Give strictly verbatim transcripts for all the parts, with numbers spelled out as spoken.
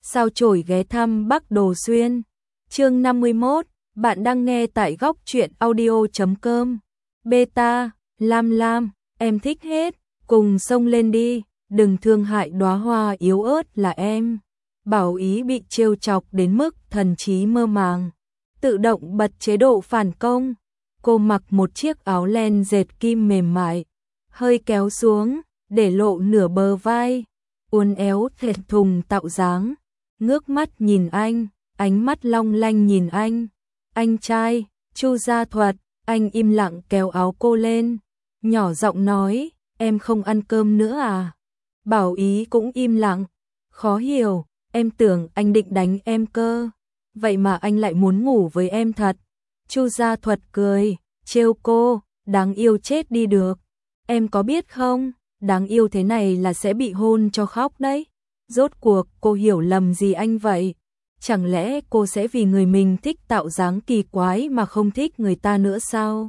sao chổi ghé thăm Bắc Đồ Xuyên. Chương năm mươi mốt, bạn đang nghe tại góc truyện audio chấm com. Beta, Lam Lam, em thích hết, cùng xông lên đi, đừng thương hại đóa hoa yếu ớt là em. Bảo Ý bị trêu chọc đến mức thần trí mơ màng, tự động bật chế độ phản công. Cô mặc một chiếc áo len dệt kim mềm mại, hơi kéo xuống, để lộ nửa bờ vai, uốn éo thẹt thùng tạo dáng, ngước mắt nhìn anh, ánh mắt long lanh nhìn anh. Anh trai, Chu Gia Thuật. Anh im lặng kéo áo cô lên, nhỏ giọng nói, em không ăn cơm nữa à? Bảo Ý cũng im lặng, khó hiểu, em tưởng anh định đánh em cơ, vậy mà anh lại muốn ngủ với em thật. Chu Gia Thuật cười, trêu cô, đáng yêu chết đi được. Em có biết không, đáng yêu thế này là sẽ bị hôn cho khóc đấy. Rốt cuộc cô hiểu lầm gì anh vậy? Chẳng lẽ cô sẽ vì người mình thích tạo dáng kỳ quái mà không thích người ta nữa sao?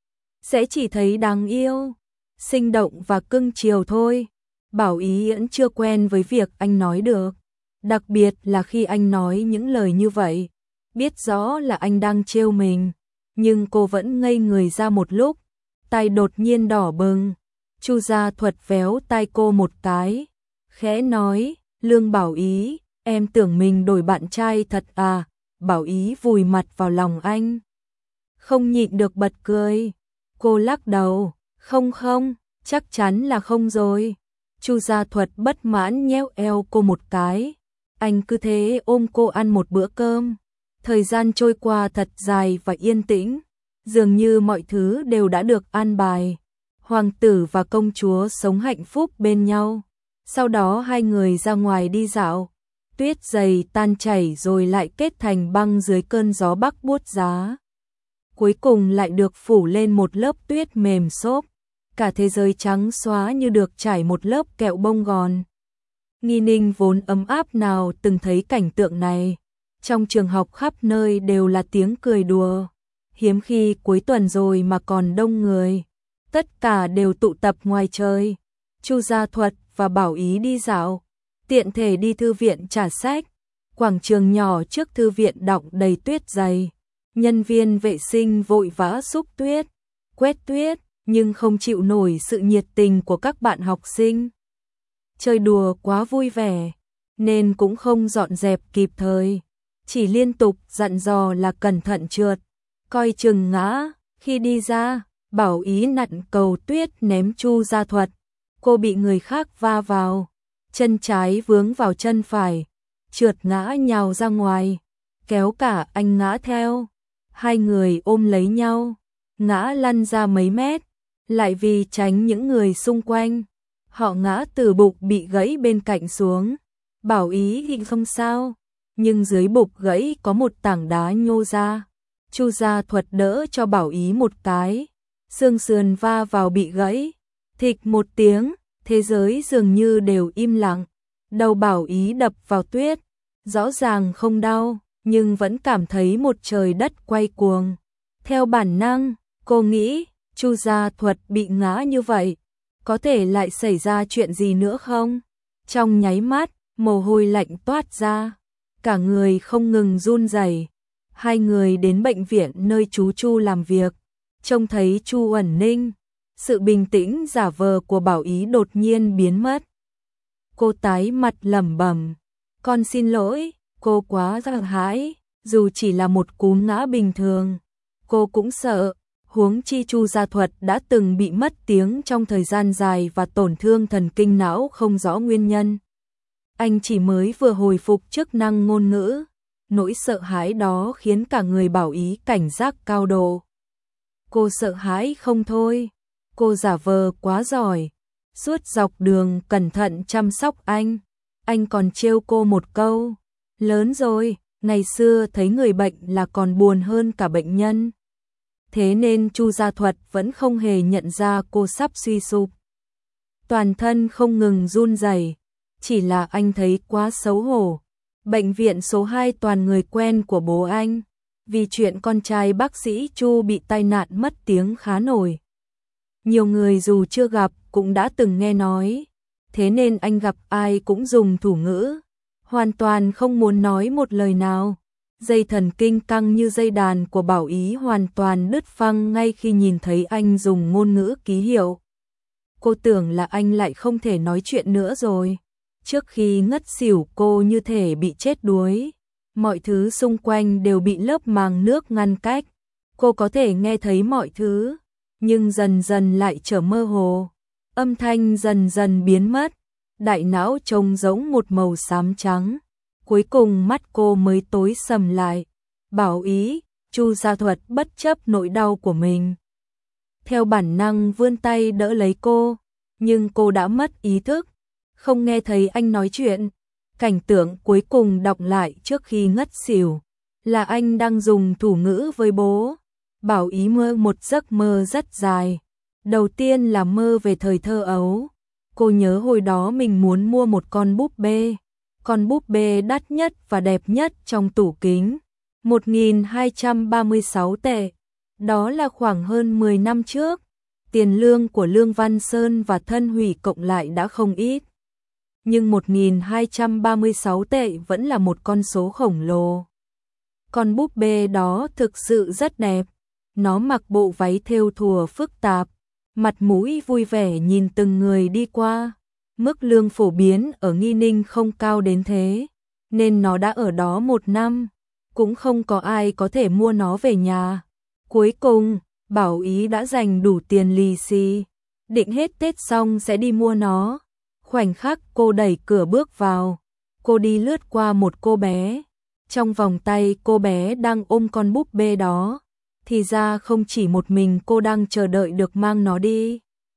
Sẽ chỉ thấy đáng yêu, sinh động và cưng chiều thôi. Bảo Ý vẫn chưa quen với việc anh nói được, đặc biệt là khi anh nói những lời như vậy. Biết rõ là anh đang trêu mình, nhưng cô vẫn ngây người ra một lúc, tai đột nhiên đỏ bừng. Chu Gia Thuật véo tai cô một cái, khẽ nói, Lương Bảo Ý, em tưởng mình đổi bạn trai thật à? Bảo Ý vùi mặt vào lòng anh, không nhịn được bật cười. Cô lắc đầu, không không, chắc chắn là không rồi. Chu Gia Thuật bất mãn nhéo eo cô một cái, anh cứ thế ôm cô ăn một bữa cơm. Thời gian trôi qua thật dài và yên tĩnh, dường như mọi thứ đều đã được an bài. Hoàng tử và công chúa sống hạnh phúc bên nhau. Sau đó hai người ra ngoài đi dạo. Tuyết dày tan chảy rồi lại kết thành băng dưới cơn gió bắc buốt giá. Cuối cùng lại được phủ lên một lớp tuyết mềm xốp. Cả thế giới trắng xóa như được trải một lớp kẹo bông gòn. Nghi Ninh vốn ấm áp nào từng thấy cảnh tượng này. Trong trường học khắp nơi đều là tiếng cười đùa. Hiếm khi cuối tuần rồi mà còn đông người. Tất cả đều tụ tập ngoài trời. Chu Gia Thuật và Bảo Ý đi dạo, tiện thể đi thư viện trả sách. Quảng trường nhỏ trước thư viện đọng đầy tuyết dày. Nhân viên vệ sinh vội vã xúc tuyết, quét tuyết, nhưng không chịu nổi sự nhiệt tình của các bạn học sinh. Chơi đùa quá vui vẻ, nên cũng không dọn dẹp kịp thời, chỉ liên tục dặn dò là cẩn thận trượt, coi chừng ngã. Khi đi ra, Bảo Ý nặn cầu tuyết ném Chu Gia Thuật, cô bị người khác va vào, chân trái vướng vào chân phải, trượt ngã nhào ra ngoài, kéo cả anh ngã theo. Hai người ôm lấy nhau, ngã lăn ra mấy mét, lại vì tránh những người xung quanh, họ ngã từ bục bị gãy bên cạnh xuống. Bảo Ý thì không sao, nhưng dưới bục gãy có một tảng đá nhô ra. Chu Gia Thuật đỡ cho Bảo Ý một cái, xương sườn va vào bị gãy, thịch một tiếng, thế giới dường như đều im lặng. Đầu Bảo Ý đập vào tuyết, rõ ràng không đau, nhưng vẫn cảm thấy một trời đất quay cuồng. Theo bản năng, cô nghĩ, Chu Gia Thuật bị ngã như vậy, có thể lại xảy ra chuyện gì nữa không? Trong nháy mắt, mồ hôi lạnh toát ra, cả người không ngừng run rẩy. Hai người đến bệnh viện nơi chú Chu làm việc, trông thấy Chu Uẩn Ninh, sự bình tĩnh giả vờ của Bảo Ý đột nhiên biến mất. Cô tái mặt lẩm bẩm, con xin lỗi. Cô quá sợ hãi, dù chỉ là một cú ngã bình thường, cô cũng sợ. Huống chi Chu Gia Thuật đã từng bị mất tiếng trong thời gian dài và tổn thương thần kinh não không rõ nguyên nhân. Anh chỉ mới vừa hồi phục chức năng ngôn ngữ, nỗi sợ hãi đó khiến cả người Bảo Ý cảnh giác cao độ. Cô sợ hãi không thôi, cô giả vờ quá giỏi, suốt dọc đường cẩn thận chăm sóc anh. Anh còn trêu cô một câu, lớn rồi, ngày xưa thấy người bệnh là còn buồn hơn cả bệnh nhân. Thế nên Chu Gia Thuật vẫn không hề nhận ra cô sắp suy sụp. Toàn thân không ngừng run rẩy, chỉ là anh thấy quá xấu hổ. Bệnh viện số hai toàn người quen của bố anh, vì chuyện con trai bác sĩ Chu bị tai nạn mất tiếng khá nổi. Nhiều người dù chưa gặp cũng đã từng nghe nói, thế nên anh gặp ai cũng dùng thủ ngữ hoàn toàn không muốn nói một lời nào. Dây thần kinh căng như dây đàn của Bảo Ý hoàn toàn đứt phăng ngay khi nhìn thấy anh dùng ngôn ngữ ký hiệu. Cô tưởng là anh lại không thể nói chuyện nữa rồi. Trước khi ngất xỉu cô như thể bị chết đuối. Mọi thứ xung quanh đều bị lớp màng nước ngăn cách. Cô có thể nghe thấy mọi thứ, nhưng dần dần lại trở mơ hồ. Âm thanh dần dần biến mất. Đại não trông giống một màu xám trắng. Cuối cùng mắt cô mới tối sầm lại. Bảo Ý, Chu Gia Thuật bất chấp nỗi đau của mình. Theo bản năng vươn tay đỡ lấy cô, nhưng cô đã mất ý thức, không nghe thấy anh nói chuyện. Cảnh tượng cuối cùng đọc lại trước khi ngất xỉu, là anh đang dùng thủ ngữ với bố. Bảo Ý mơ một giấc mơ rất dài. Đầu tiên là mơ về thời thơ ấu. Cô nhớ hồi đó mình muốn mua một con búp bê. Con búp bê đắt nhất và đẹp nhất trong tủ kính. một nghìn hai trăm ba mươi sáu tệ. Đó là khoảng hơn mười năm trước. Tiền lương của Lương Văn Sơn và Thân Hủy cộng lại đã không ít. Nhưng một nghìn hai trăm ba mươi sáu tệ vẫn là một con số khổng lồ. Con búp bê đó thực sự rất đẹp. Nó mặc bộ váy thêu thùa phức tạp, mặt mũi vui vẻ nhìn từng người đi qua. Mức lương phổ biến ở Nghi Ninh không cao đến thế, nên nó đã ở đó một năm. Cũng không có ai có thể mua nó về nhà. Cuối cùng, Bảo Ý đã dành đủ tiền lì xì, định hết Tết xong sẽ đi mua nó. Khoảnh khắc cô đẩy cửa bước vào, cô đi lướt qua một cô bé. Trong vòng tay cô bé đang ôm con búp bê đó. Thì ra không chỉ một mình cô đang chờ đợi được mang nó đi.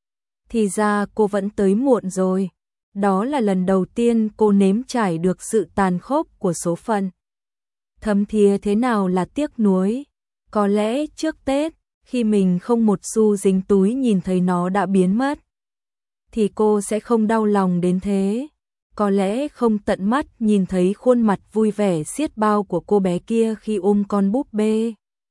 Thì ra cô vẫn tới muộn rồi. Đó là lần đầu tiên cô nếm trải được sự tàn khốc của số phận. Thấm thía thế nào là tiếc nuối. Có lẽ trước Tết, khi mình không một xu dính túi nhìn thấy nó đã biến mất, thì cô sẽ không đau lòng đến thế. Có lẽ không tận mắt nhìn thấy khuôn mặt vui vẻ xiết bao của cô bé kia khi ôm con búp bê,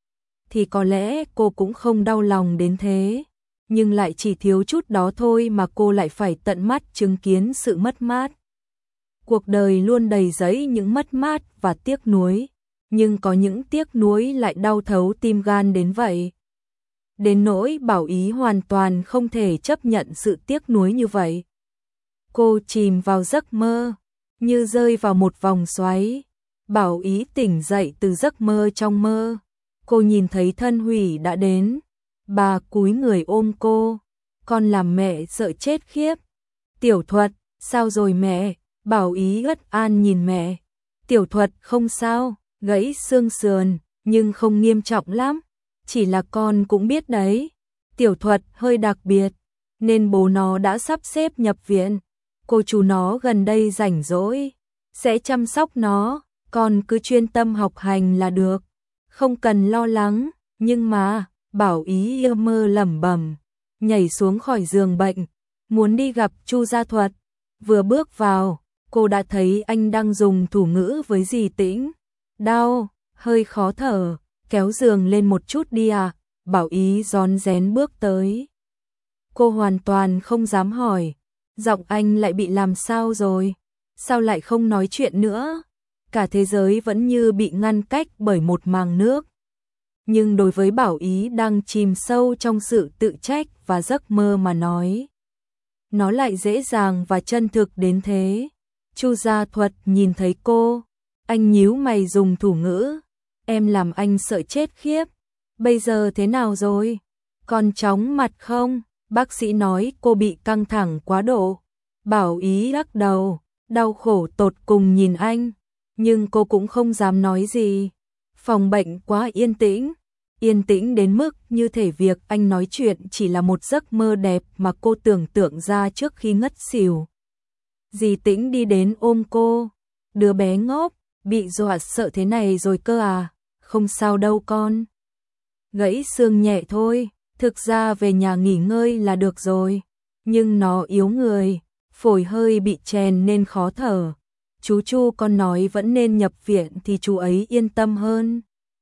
thì có lẽ cô cũng không đau lòng đến thế. Nhưng lại chỉ thiếu chút đó thôi mà cô lại phải tận mắt chứng kiến sự mất mát. Cuộc đời luôn đầy rẫy những mất mát và tiếc nuối, nhưng có những tiếc nuối lại đau thấu tim gan đến vậy. Đến nỗi Bảo Ý hoàn toàn không thể chấp nhận sự tiếc nuối như vậy. Cô chìm vào giấc mơ, như rơi vào một vòng xoáy. Bảo Ý tỉnh dậy từ giấc mơ trong mơ. Cô nhìn thấy Thân Hủy đã đến. Bà cúi người ôm cô. Con làm mẹ sợ chết khiếp. Tiểu Thuật, sao rồi mẹ? Bảo Ý bất an nhìn mẹ. Tiểu Thuật không sao, gãy xương sườn, nhưng không nghiêm trọng lắm. Chỉ là con cũng biết đấy. Tiểu Thuật hơi đặc biệt, nên bố nó đã sắp xếp nhập viện. Cô chú nó gần đây rảnh rỗi, sẽ chăm sóc nó. Con cứ chuyên tâm học hành là được, không cần lo lắng. Nhưng mà, Bảo Ý yêu mơ lẩm bẩm, nhảy xuống khỏi giường bệnh, muốn đi gặp Chu Gia Thuật. Vừa bước vào, cô đã thấy anh đang dùng thủ ngữ với dì Tĩnh. Đau, hơi khó thở, kéo giường lên một chút đi à? Bảo Ý rón rén bước tới. Cô hoàn toàn không dám hỏi, giọng anh lại bị làm sao rồi? Sao lại không nói chuyện nữa? Cả thế giới vẫn như bị ngăn cách bởi một màng nước. Nhưng đối với Bảo Ý đang chìm sâu trong sự tự trách và giấc mơ mà nói, nó lại dễ dàng và chân thực đến thế. Chu Gia Thuật nhìn thấy cô, anh nhíu mày dùng thủ ngữ. Em làm anh sợ chết khiếp. Bây giờ thế nào rồi? Còn chóng mặt không? Bác sĩ nói cô bị căng thẳng quá độ. Bảo Ý lắc đầu, đau khổ tột cùng nhìn anh. Nhưng cô cũng không dám nói gì. Phòng bệnh quá yên tĩnh. Yên tĩnh đến mức như thể việc anh nói chuyện chỉ là một giấc mơ đẹp mà cô tưởng tượng ra trước khi ngất xỉu. Dì Tĩnh đi đến ôm cô. Đứa bé ngốc, bị dọa sợ thế này rồi cơ à? Không sao đâu con. Gãy xương nhẹ thôi, thực ra về nhà nghỉ ngơi là được rồi. Nhưng nó yếu người, phổi hơi bị chèn nên khó thở. Chú Chu con nói vẫn nên nhập viện thì chú ấy yên tâm hơn.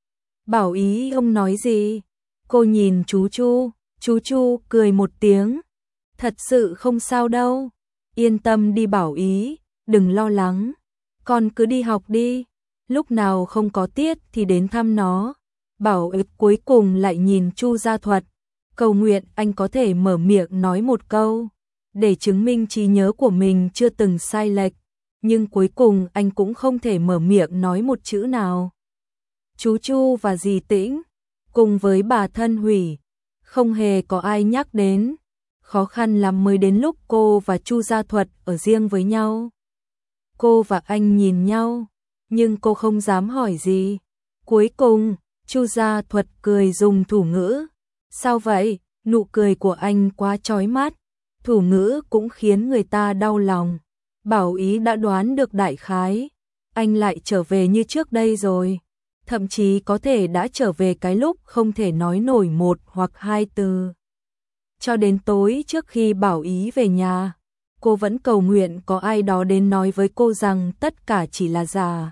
Bảo Ý ông nói gì? Cô nhìn chú Chu, chú Chu cười một tiếng. Thật sự không sao đâu. Yên tâm đi Bảo Ý, đừng lo lắng. con cứ đi học đi, lúc nào không có tiết thì đến thăm nó. Bảo Ý cuối cùng lại nhìn Chu Gia Thuật, cầu nguyện anh có thể mở miệng nói một câu, để chứng minh trí nhớ của mình chưa từng sai lệch, nhưng cuối cùng anh cũng không thể mở miệng nói một chữ nào. Chú Chu và dì Tĩnh, cùng với bà Thân Hủy, không hề có ai nhắc đến. Khó khăn lắm mới đến lúc cô và Chu Gia Thuật ở riêng với nhau. Cô và anh nhìn nhau, nhưng cô không dám hỏi gì. Cuối cùng, Chu Gia Thuật cười dùng thủ ngữ. Sao vậy? Nụ cười của anh quá chói mắt. Thủ ngữ cũng khiến người ta đau lòng. Bảo Ý đã đoán được đại khái. Anh lại trở về như trước đây rồi. Thậm chí có thể đã trở về cái lúc không thể nói nổi một hoặc hai từ. Cho đến tối trước khi Bảo Ý về nhà, cô vẫn cầu nguyện có ai đó đến nói với cô rằng tất cả chỉ là giả.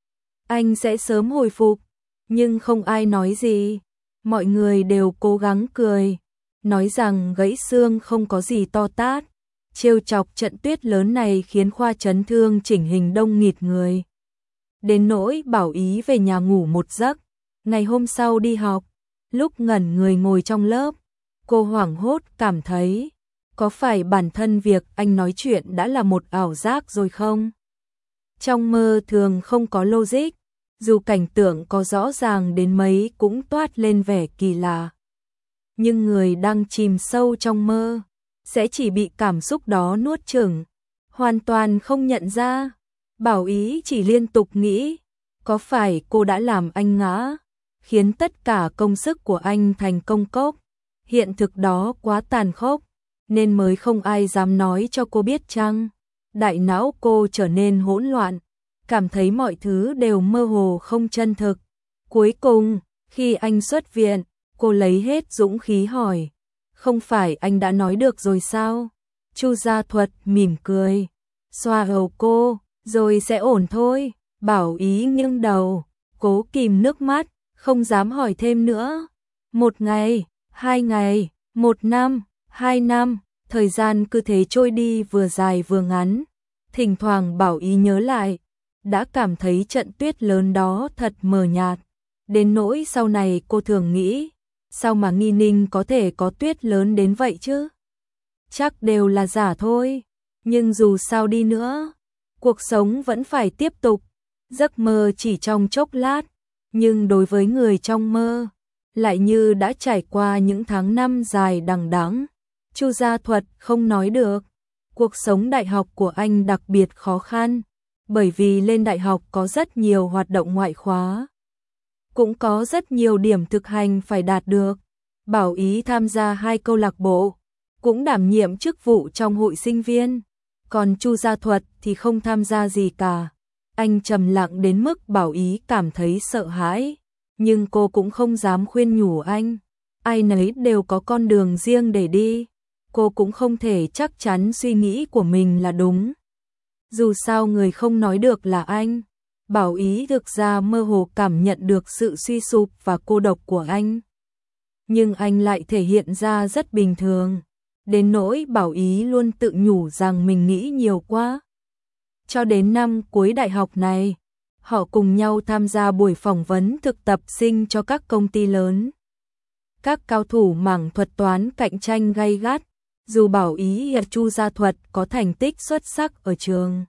Anh sẽ sớm hồi phục, nhưng không ai nói gì. Mọi người đều cố gắng cười, nói rằng gãy xương không có gì to tát. Trêu chọc trận tuyết lớn này khiến khoa chấn thương chỉnh hình đông nghịt người. Đến nỗi Bảo Ý về nhà ngủ một giấc, ngày hôm sau đi học, lúc ngẩn người ngồi trong lớp, cô hoảng hốt cảm thấy, có phải bản thân việc anh nói chuyện đã là một ảo giác rồi không? Trong mơ thường không có logic, dù cảnh tượng có rõ ràng đến mấy cũng toát lên vẻ kỳ lạ. Nhưng người đang chìm sâu trong mơ, sẽ chỉ bị cảm xúc đó nuốt chửng, hoàn toàn không nhận ra. Bảo Ý chỉ liên tục nghĩ, có phải cô đã làm anh ngã, khiến tất cả công sức của anh thành công cốc. Hiện thực đó quá tàn khốc, nên mới không ai dám nói cho cô biết chăng. Đại não cô trở nên hỗn loạn, cảm thấy mọi thứ đều mơ hồ không chân thực. Cuối cùng, khi anh xuất viện, cô lấy hết dũng khí hỏi, không phải anh đã nói được rồi sao? Chu Gia Thuật mỉm cười, xoa đầu cô, rồi sẽ ổn thôi. Bảo Ý nghiêng đầu, cố kìm nước mắt, không dám hỏi thêm nữa. Một ngày, hai ngày, một năm, hai năm, thời gian cứ thế trôi đi vừa dài vừa ngắn. Thỉnh thoảng Bảo Ý nhớ lại, đã cảm thấy trận tuyết lớn đó thật mờ nhạt. Đến nỗi sau này cô thường nghĩ, sao mà Nghi Ninh có thể có tuyết lớn đến vậy chứ? Chắc đều là giả thôi, nhưng dù sao đi nữa, cuộc sống vẫn phải tiếp tục. Giấc mơ chỉ trong chốc lát, nhưng đối với người trong mơ, lại như đã trải qua những tháng năm dài đằng đẵng. Chu Gia Thuật không nói được. Cuộc sống đại học của anh đặc biệt khó khăn, bởi vì lên đại học có rất nhiều hoạt động ngoại khóa, cũng có rất nhiều điểm thực hành phải đạt được. Bảo Ý tham gia hai câu lạc bộ, cũng đảm nhiệm chức vụ trong hội sinh viên, còn Chu Gia Thuật thì không tham gia gì cả. Anh trầm lặng đến mức Bảo Ý cảm thấy sợ hãi, nhưng cô cũng không dám khuyên nhủ anh. Ai nấy đều có con đường riêng để đi, cô cũng không thể chắc chắn suy nghĩ của mình là đúng. Dù sao người không nói được là anh. Bảo Ý thực ra mơ hồ cảm nhận được sự suy sụp và cô độc của anh, nhưng anh lại thể hiện ra rất bình thường, đến nỗi Bảo Ý luôn tự nhủ rằng mình nghĩ nhiều quá. Cho đến năm cuối đại học này, họ cùng nhau tham gia buổi phỏng vấn thực tập sinh cho các công ty lớn. Các cao thủ mảng thuật toán cạnh tranh gay gắt, dù Bảo Ý và Chu Gia Thuật có thành tích xuất sắc ở trường,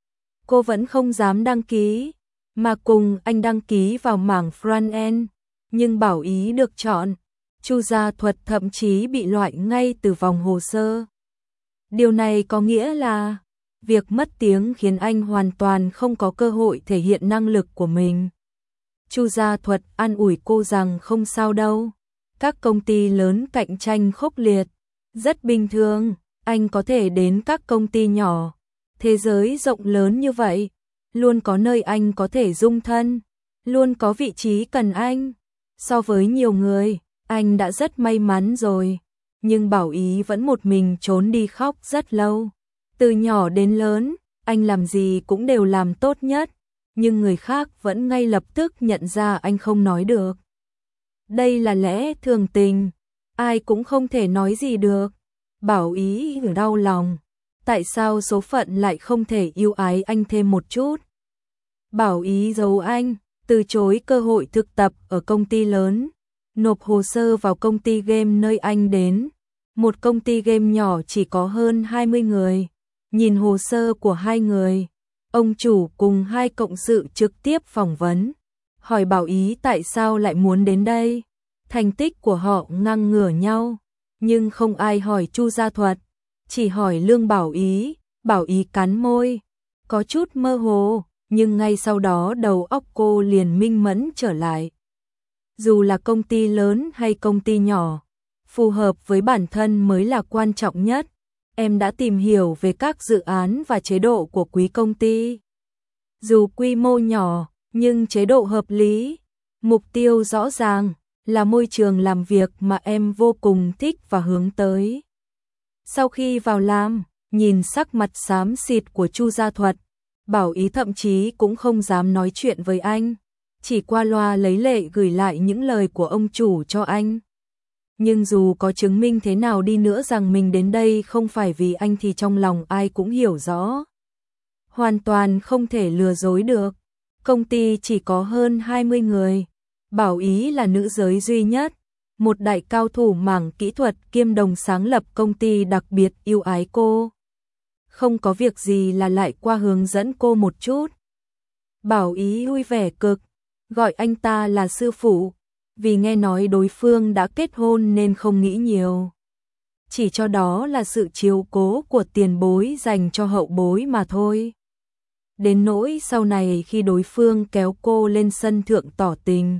cô vẫn không dám đăng ký, mà cùng anh đăng ký vào mảng front-end, nhưng Bảo Ý được chọn. Chu Gia Thuật thậm chí bị loại ngay từ vòng hồ sơ. Điều này có nghĩa là việc mất tiếng khiến anh hoàn toàn không có cơ hội thể hiện năng lực của mình. Chu Gia Thuật an ủi cô rằng không sao đâu, các công ty lớn cạnh tranh khốc liệt, rất bình thường, anh có thể đến các công ty nhỏ. Thế giới rộng lớn như vậy, luôn có nơi anh có thể dung thân, luôn có vị trí cần anh. So với nhiều người, anh đã rất may mắn rồi. Nhưng Bảo Ý vẫn một mình trốn đi khóc rất lâu. Từ nhỏ đến lớn, anh làm gì cũng đều làm tốt nhất, nhưng người khác vẫn ngay lập tức nhận ra anh không nói được. Đây là lẽ thường tình, ai cũng không thể nói gì được. Bảo Ý đau lòng, tại sao số phận lại không thể yêu ái anh thêm một chút? Bảo Ý giấu anh, từ chối cơ hội thực tập ở công ty lớn, nộp hồ sơ vào công ty game nơi anh đến. Một công ty game nhỏ chỉ có hơn hai mươi người. Nhìn hồ sơ của hai người, ông chủ cùng hai cộng sự trực tiếp phỏng vấn, hỏi Bảo Ý tại sao lại muốn đến đây. Thành tích của họ ngang ngửa nhau, nhưng không ai hỏi Chu Gia Thuật, chỉ hỏi lương Bảo Ý. Bảo Ý cắn môi, có chút mơ hồ, nhưng ngay sau đó đầu óc cô liền minh mẫn trở lại. Dù là công ty lớn hay công ty nhỏ, phù hợp với bản thân mới là quan trọng nhất. Em đã tìm hiểu về các dự án và chế độ của quý công ty. Dù quy mô nhỏ, nhưng chế độ hợp lý, mục tiêu rõ ràng, là môi trường làm việc mà em vô cùng thích và hướng tới. Sau khi vào làm, nhìn sắc mặt xám xịt của Chu Gia Thuật, Bảo Ý thậm chí cũng không dám nói chuyện với anh, chỉ qua loa lấy lệ gửi lại những lời của ông chủ cho anh. Nhưng dù có chứng minh thế nào đi nữa rằng mình đến đây không phải vì anh thì trong lòng ai cũng hiểu rõ. Hoàn toàn không thể lừa dối được. Công ty chỉ có hơn hai mươi người. Bảo Ý là nữ giới duy nhất. Một đại cao thủ mảng kỹ thuật kiêm đồng sáng lập công ty đặc biệt yêu ái cô. Không có việc gì là lại qua hướng dẫn cô một chút. Bảo Ý vui vẻ cực, gọi anh ta là sư phụ. Vì nghe nói đối phương đã kết hôn nên không nghĩ nhiều. Chỉ cho đó là sự chiếu cố của tiền bối dành cho hậu bối mà thôi. Đến nỗi sau này khi đối phương kéo cô lên sân thượng tỏ tình,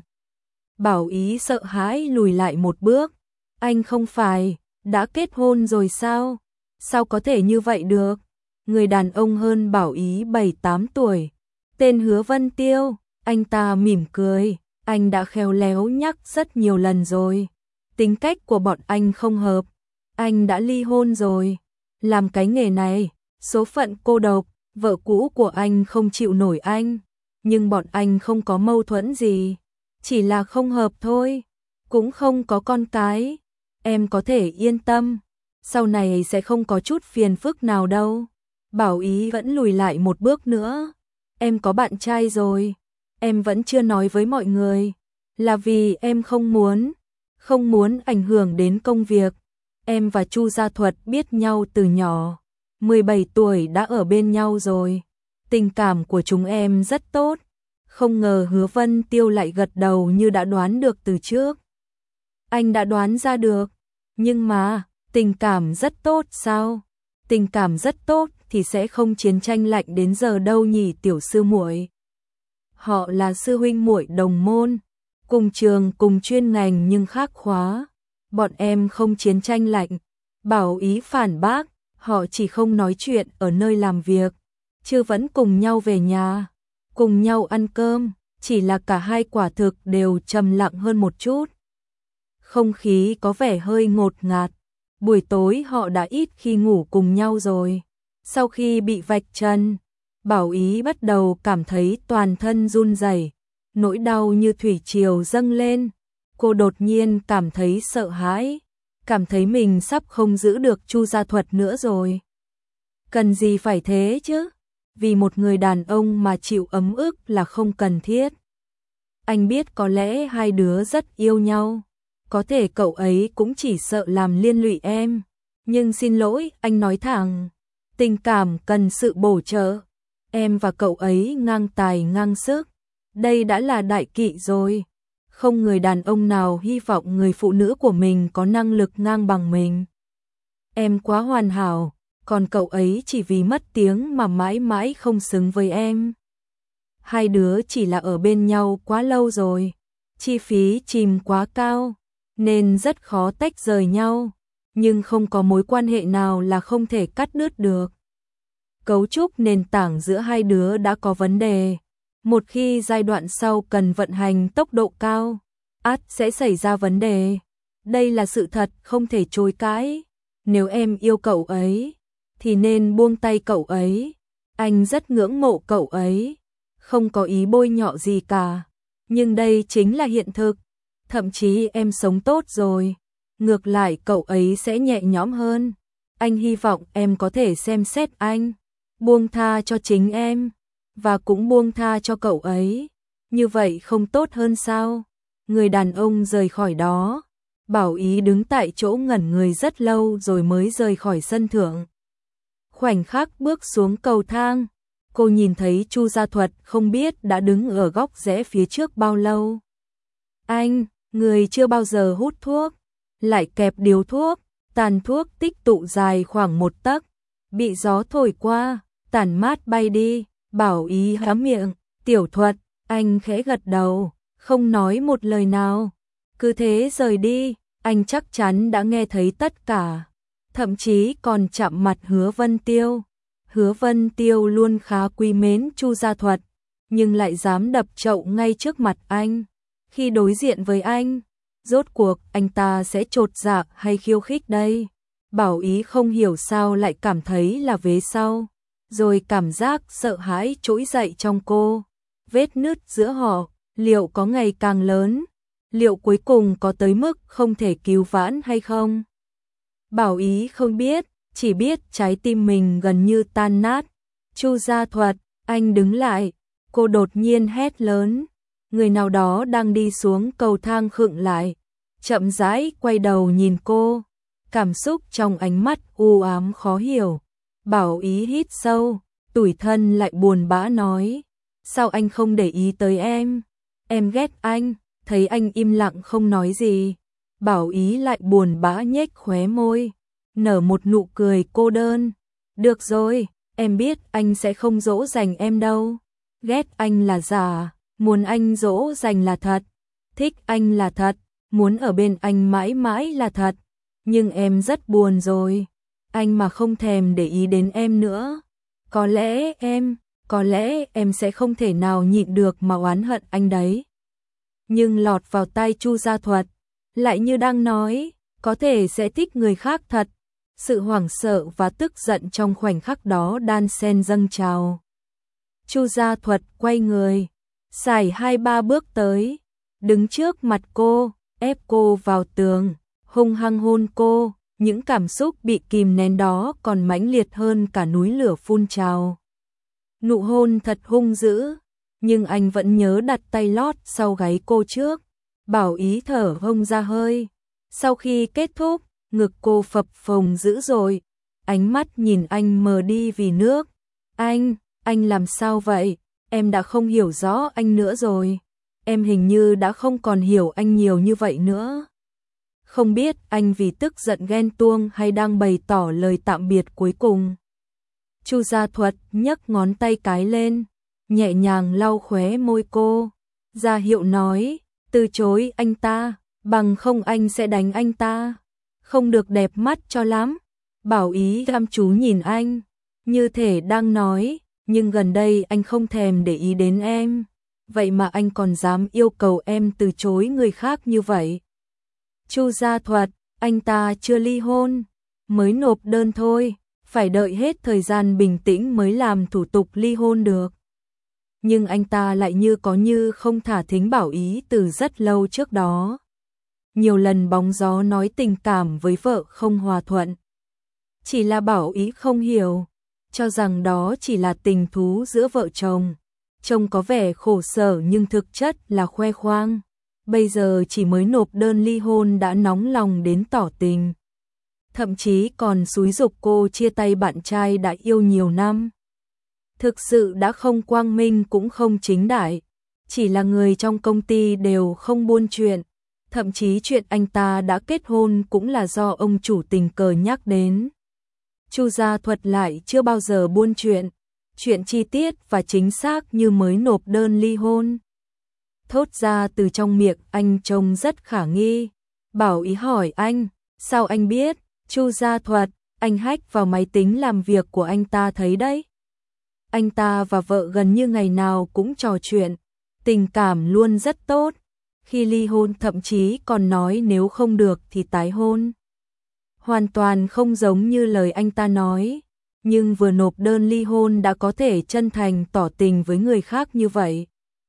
Bảo Ý sợ hãi lùi lại một bước. Anh không phải đã kết hôn rồi sao? Sao có thể như vậy được? Người đàn ông hơn Bảo Ý bảy tám tuổi, tên Hứa Vân Tiêu. Anh ta mỉm cười. Anh đã khéo léo nhắc rất nhiều lần rồi. Tính cách của bọn anh không hợp. Anh đã ly hôn rồi. Làm cái nghề này, số phận cô độc, vợ cũ của anh không chịu nổi anh. Nhưng bọn anh không có mâu thuẫn gì. Chỉ là không hợp thôi. Cũng không có con cái. Em có thể yên tâm. Sau này sẽ không có chút phiền phức nào đâu. Bảo Ý vẫn lùi lại một bước nữa. Em có bạn trai rồi. Em vẫn chưa nói với mọi người, là vì em không muốn, không muốn ảnh hưởng đến công việc. Em và Chu Gia Thuật biết nhau từ nhỏ, mười bảy tuổi đã ở bên nhau rồi. Tình cảm của chúng em rất tốt. Không ngờ Hứa Vân Tiêu lại gật đầu như đã đoán được từ trước. Anh đã đoán ra được, nhưng mà, tình cảm rất tốt sao? Tình cảm rất tốt thì sẽ không chiến tranh lạnh đến giờ đâu nhỉ tiểu sư muội. Họ là sư huynh muội đồng môn, cùng trường cùng chuyên ngành nhưng khác khóa. Bọn em không chiến tranh lạnh. Bảo Ý phản bác, họ chỉ không nói chuyện ở nơi làm việc, chứ vẫn cùng nhau về nhà, cùng nhau ăn cơm, chỉ là cả hai quả thực đều trầm lặng hơn một chút. Không khí có vẻ hơi ngột ngạt. Buổi tối họ đã ít khi ngủ cùng nhau rồi. Sau khi bị vạch trần, Bảo Ý bắt đầu cảm thấy toàn thân run rẩy, nỗi đau như thủy triều dâng lên. Cô đột nhiên cảm thấy sợ hãi, cảm thấy mình sắp không giữ được Chu Gia Thuật nữa rồi. Cần gì phải thế chứ? Vì một người đàn ông mà chịu ấm ức là không cần thiết. Anh biết có lẽ hai đứa rất yêu nhau, có thể cậu ấy cũng chỉ sợ làm liên lụy em. Nhưng xin lỗi, anh nói thẳng, tình cảm cần sự bổ trợ. Em và cậu ấy ngang tài ngang sức, đây đã là đại kỵ rồi. Không người đàn ông nào hy vọng người phụ nữ của mình có năng lực ngang bằng mình. Em quá hoàn hảo, còn cậu ấy chỉ vì mất tiếng mà mãi mãi không xứng với em. Hai đứa chỉ là ở bên nhau quá lâu rồi, chi phí chìm quá cao, nên rất khó tách rời nhau. Nhưng không có mối quan hệ nào là không thể cắt đứt được. Cấu trúc nền tảng giữa hai đứa đã có vấn đề. Một khi giai đoạn sau cần vận hành tốc độ cao, ắt sẽ xảy ra vấn đề. Đây là sự thật không thể chối cãi. Nếu em yêu cậu ấy, thì nên buông tay cậu ấy. Anh rất ngưỡng mộ cậu ấy, không có ý bôi nhọ gì cả. Nhưng đây chính là hiện thực. Thậm chí em sống tốt rồi, ngược lại cậu ấy sẽ nhẹ nhõm hơn. Anh hy vọng em có thể xem xét anh, buông tha cho chính em. và cũng buông tha cho cậu ấy. Như vậy không tốt hơn sao? Người đàn ông rời khỏi đó. Bảo Ý đứng tại chỗ ngẩn người rất lâu rồi mới rời khỏi sân thượng. Khoảnh khắc bước xuống cầu thang, cô nhìn thấy Chu Gia Thuật không biết đã đứng ở góc rẽ phía trước bao lâu. Anh, người chưa bao giờ hút thuốc, lại kẹp điếu thuốc, tàn thuốc tích tụ dài khoảng một tấc, bị gió thổi qua, tàn mát bay đi. Bảo Ý há miệng, Tiểu Thuật, anh khẽ gật đầu, không nói một lời nào. Cứ thế rời đi, anh chắc chắn đã nghe thấy tất cả, thậm chí còn chạm mặt Hứa Vân Tiêu. Hứa Vân Tiêu luôn khá quý mến Chu Gia Thuật, nhưng lại dám đập chậu ngay trước mặt anh. Khi đối diện với anh, rốt cuộc anh ta sẽ chột dạ hay khiêu khích đây? Bảo Ý không hiểu sao lại cảm thấy là vế sau, rồi cảm giác sợ hãi trỗi dậy trong cô. Vết nứt giữa họ, liệu có ngày càng lớn? Liệu cuối cùng có tới mức không thể cứu vãn hay không? Bảo Ý không biết, chỉ biết trái tim mình gần như tan nát. Chu Gia Thuật, anh đứng lại. Cô đột nhiên hét lớn. Người nào đó đang đi xuống cầu thang khựng lại, chậm rãi quay đầu nhìn cô. Cảm xúc trong ánh mắt u ám khó hiểu. Bảo Ý hít sâu, tủi thân lại buồn bã nói. Sao anh không để ý tới em? Em ghét anh. Thấy anh im lặng không nói gì, Bảo Ý lại buồn bã nhếch khóe môi, nở một nụ cười cô đơn. Được rồi, em biết anh sẽ không dỗ dành em đâu. Ghét anh là giả, muốn anh dỗ dành là thật. Thích anh là thật, muốn ở bên anh mãi mãi là thật. Nhưng em rất buồn rồi, anh mà không thèm để ý đến em nữa. Có lẽ em, có lẽ em sẽ không thể nào nhịn được mà oán hận anh đấy. Nhưng lọt vào tai Chu Gia Thuật, lại như đang nói, có thể sẽ thích người khác thật. Sự hoảng sợ và tức giận trong khoảnh khắc đó đan xen dâng trào. Chu Gia Thuật quay người, xài hai ba bước tới, đứng trước mặt cô, ép cô vào tường, hung hăng hôn cô. Những cảm xúc bị kìm nén đó còn mãnh liệt hơn cả núi lửa phun trào. Nụ hôn thật hung dữ, nhưng anh vẫn nhớ đặt tay lót sau gáy cô trước. Bảo Ý thở hông ra hơi. Sau khi kết thúc, ngực cô phập phồng dữ dội. Ánh mắt nhìn anh mờ đi vì nước. Anh, anh làm sao vậy? Em đã không hiểu rõ anh nữa rồi. Em hình như đã không còn hiểu anh nhiều như vậy nữa. Không biết anh vì tức giận ghen tuông hay đang bày tỏ lời tạm biệt cuối cùng. Chu Gia Thuật nhấc ngón tay cái lên, nhẹ nhàng lau khóe môi cô, ra hiệu nói, từ chối anh ta, bằng không anh sẽ đánh anh ta. Không được đẹp mắt cho lắm. Bảo Ý chăm chú nhìn anh, như thể đang nói, nhưng gần đây anh không thèm để ý đến em, vậy mà anh còn dám yêu cầu em từ chối người khác như vậy. Chu Gia Thuật, anh ta chưa ly hôn, mới nộp đơn thôi, phải đợi hết thời gian bình tĩnh mới làm thủ tục ly hôn được. Nhưng anh ta lại như có như không thả thính Bảo Ý từ rất lâu trước đó. Nhiều lần bóng gió nói tình cảm với vợ không hòa thuận. Chỉ là Bảo Ý không hiểu, cho rằng đó chỉ là tình thú giữa vợ chồng. Trông có vẻ khổ sở nhưng thực chất là khoe khoang. Bây giờ chỉ mới nộp đơn ly hôn đã nóng lòng đến tỏ tình. Thậm chí còn xúi giục cô chia tay bạn trai đã yêu nhiều năm. Thực sự đã không quang minh cũng không chính đại. Chỉ là người trong công ty đều không buôn chuyện. Thậm chí chuyện anh ta đã kết hôn cũng là do ông chủ tình cờ nhắc đến. Chu Gia Thuật lại chưa bao giờ buôn chuyện. Chuyện chi tiết và chính xác như mới nộp đơn ly hôn. Thốt ra từ trong miệng anh trông rất khả nghi. Bảo Ý hỏi anh, sao anh biết? Chu Gia Thuật, anh hack vào máy tính làm việc của anh ta thấy đấy. Anh ta và vợ gần như ngày nào cũng trò chuyện, tình cảm luôn rất tốt. Khi ly hôn thậm chí còn nói nếu không được thì tái hôn. Hoàn toàn không giống như lời anh ta nói, nhưng vừa nộp đơn ly hôn đã có thể chân thành tỏ tình với người khác như vậy.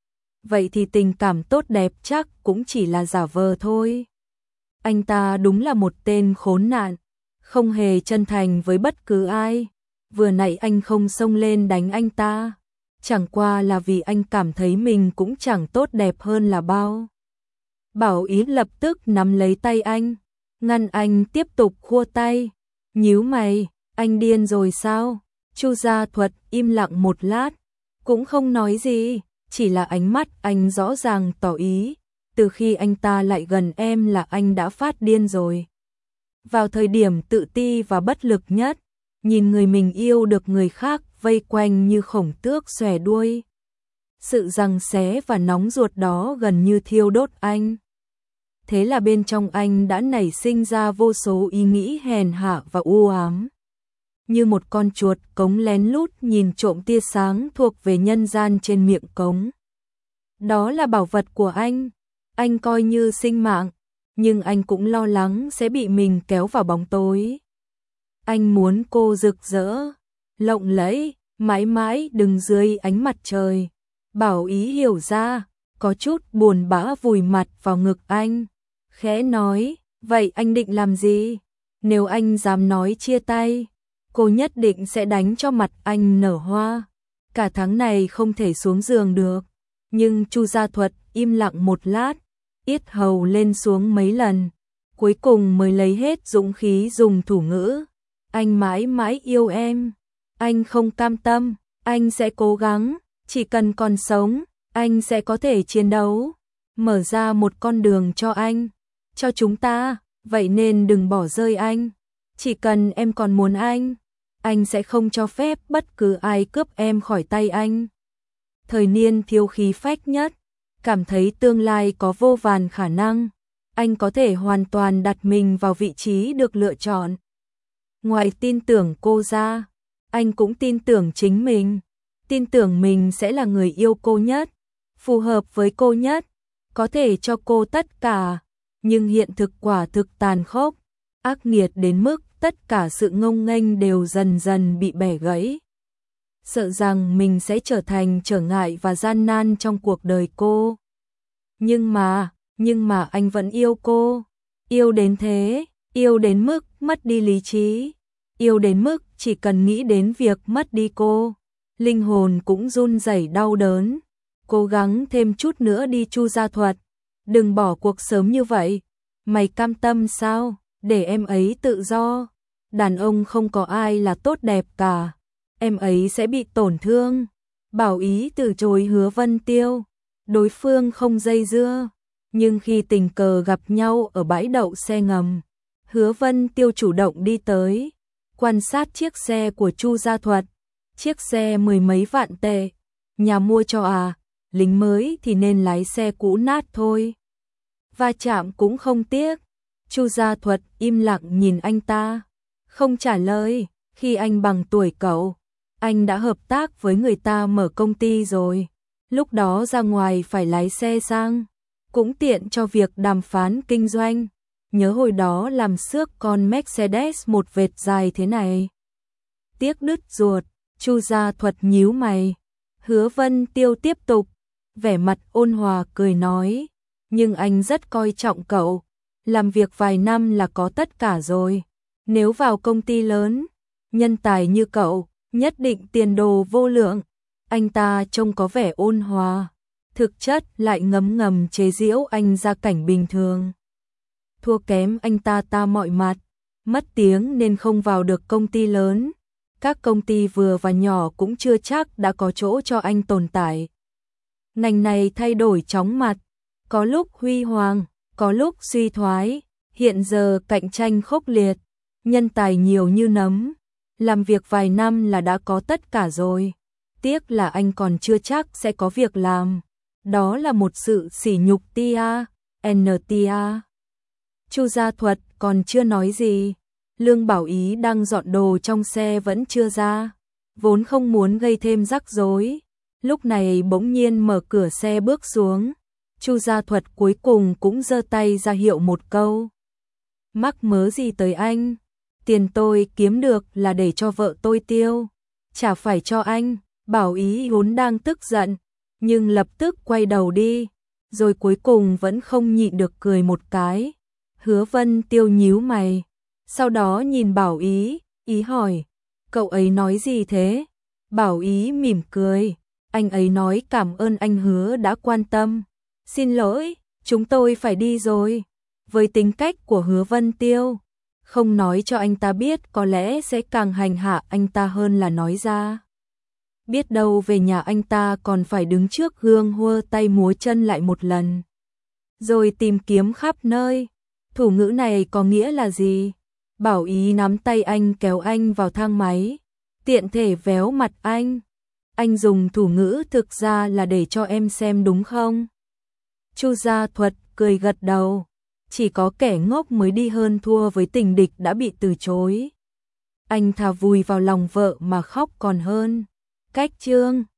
Vậy thì tình cảm tốt đẹp chắc cũng chỉ là giả vờ thôi. Anh ta đúng là một tên khốn nạn, không hề chân thành với bất cứ ai. Vừa nãy anh không xông lên đánh anh ta, chẳng qua là vì anh cảm thấy mình cũng chẳng tốt đẹp hơn là bao. Bảo Ý lập tức nắm lấy tay anh, ngăn anh tiếp tục khua tay, nhíu mày, anh điên rồi sao? Chu Gia Thuật im lặng một lát, cũng không nói gì, chỉ là ánh mắt anh rõ ràng tỏ ý, từ khi anh ta lại gần em là anh đã phát điên rồi. Vào thời điểm tự ti và bất lực nhất, nhìn người mình yêu được người khác vây quanh như khổng tước xòe đuôi. Sự giằng xé và nóng ruột đó gần như thiêu đốt anh. Thế là bên trong anh đã nảy sinh ra vô số ý nghĩ hèn hạ và u ám. Như một con chuột cống lén lút nhìn trộm tia sáng thuộc về nhân gian trên miệng cống. Đó là bảo vật của anh, anh coi như sinh mạng, nhưng anh cũng lo lắng sẽ bị mình kéo vào bóng tối. Anh muốn cô rực rỡ, lộng lẫy, mãi mãi đứng dưới ánh mặt trời. Bảo Ý hiểu ra, có chút buồn bã vùi mặt vào ngực anh, khẽ nói, vậy anh định làm gì? Nếu anh dám nói chia tay, cô nhất định sẽ đánh cho mặt anh nở hoa. Cả tháng này không thể xuống giường được. Nhưng Chu Gia Thuật im lặng một lát, yết hầu lên xuống mấy lần, cuối cùng mới lấy hết dũng khí dùng thủ ngữ. Anh mãi mãi yêu em, anh không cam tâm, anh sẽ cố gắng, chỉ cần còn sống, anh sẽ có thể chiến đấu, mở ra một con đường cho anh, cho chúng ta, vậy nên đừng bỏ rơi anh. Chỉ cần em còn muốn anh, anh sẽ không cho phép bất cứ ai cướp em khỏi tay anh. Thời niên thiếu khí phách nhất, cảm thấy tương lai có vô vàn khả năng, anh có thể hoàn toàn đặt mình vào vị trí được lựa chọn. Ngoài tin tưởng cô ra, anh cũng tin tưởng chính mình, tin tưởng mình sẽ là người yêu cô nhất, phù hợp với cô nhất, có thể cho cô tất cả, nhưng hiện thực quả thực tàn khốc, ác nghiệt đến mức tất cả sự ngông nghênh đều dần dần bị bẻ gãy. Sợ rằng mình sẽ trở thành trở ngại và gian nan trong cuộc đời cô. Nhưng mà, nhưng mà anh vẫn yêu cô, yêu đến thế, yêu đến mức mất đi lý trí, yêu đến mức chỉ cần nghĩ đến việc mất đi cô, linh hồn cũng run rẩy đau đớn. Cố gắng thêm chút nữa đi Chu Gia Thuật, đừng bỏ cuộc sớm như vậy. Mày cam tâm sao, để em ấy tự do. Đàn ông không có ai là tốt đẹp cả, em ấy sẽ bị tổn thương. Bảo Ý từ chối Hứa Vân Tiêu, đối phương không dây dưa, nhưng khi tình cờ gặp nhau ở bãi đậu xe ngầm, Hứa Vân Tiêu chủ động đi tới, quan sát chiếc xe của Chu Gia Thuật, chiếc xe mười mấy vạn tệ, nhà mua cho à, lính mới thì nên lái xe cũ nát thôi. Va chạm cũng không tiếc. Chu Gia Thuật im lặng nhìn anh ta, không trả lời. Khi anh bằng tuổi cậu, anh đã hợp tác với người ta mở công ty rồi, lúc đó ra ngoài phải lái xe sang, cũng tiện cho việc đàm phán kinh doanh. Nhớ hồi đó làm xước con Mercedes một vệt dài thế này. Tiếc đứt ruột. Chu Gia Thuật nhíu mày. Hứa Vân Tiêu tiếp tục, vẻ mặt ôn hòa cười nói, nhưng anh rất coi trọng cậu, làm việc vài năm là có tất cả rồi. Nếu vào công ty lớn, nhân tài như cậu, nhất định tiền đồ vô lượng. Anh ta trông có vẻ ôn hòa, thực chất lại ngấm ngầm chế giễu anh ra cảnh bình thường. Thua kém anh ta ta mọi mặt, mất tiếng nên không vào được công ty lớn. Các công ty vừa và nhỏ cũng chưa chắc đã có chỗ cho anh tồn tại. Ngành này thay đổi chóng mặt, có lúc huy hoàng, có lúc suy thoái, hiện giờ cạnh tranh khốc liệt, nhân tài nhiều như nấm, làm việc vài năm là đã có tất cả rồi. Tiếc là anh còn chưa chắc sẽ có việc làm, đó là một sự sỉ nhục tia, en tê. Chu Gia Thuật còn chưa nói gì, Lương Bảo Ý đang dọn đồ trong xe vẫn chưa ra, vốn không muốn gây thêm rắc rối, lúc này bỗng nhiên mở cửa xe bước xuống. Chu Gia Thuật cuối cùng cũng giơ tay ra hiệu một câu. Mắc mớ gì tới anh, tiền tôi kiếm được là để cho vợ tôi tiêu, chả phải cho anh. Bảo Ý vốn đang tức giận, nhưng lập tức quay đầu đi, rồi cuối cùng vẫn không nhịn được cười một cái. Hứa Vân Tiêu nhíu mày, sau đó nhìn Bảo Ý, ý hỏi, cậu ấy nói gì thế? Bảo Ý mỉm cười, Anh ấy nói cảm ơn anh Hứa đã quan tâm. Xin lỗi, chúng tôi phải đi rồi. Với tính cách của Hứa Vân Tiêu, không nói cho anh ta biết có lẽ sẽ càng hành hạ anh ta hơn là nói ra. Biết đâu về nhà anh ta còn phải đứng trước gương hua tay múa chân lại một lần. Rồi tìm kiếm khắp nơi. Thủ ngữ này có nghĩa là gì? Bảo ý nắm tay anh kéo anh vào thang máy, tiện thể véo mặt anh. Anh dùng thủ ngữ thực ra là để cho em xem đúng không? Chu Gia Thuật cười gật đầu. Chỉ có kẻ ngốc mới đi hơn thua với tình địch đã bị từ chối. Anh thà vùi vào lòng vợ mà khóc còn hơn. Cách chương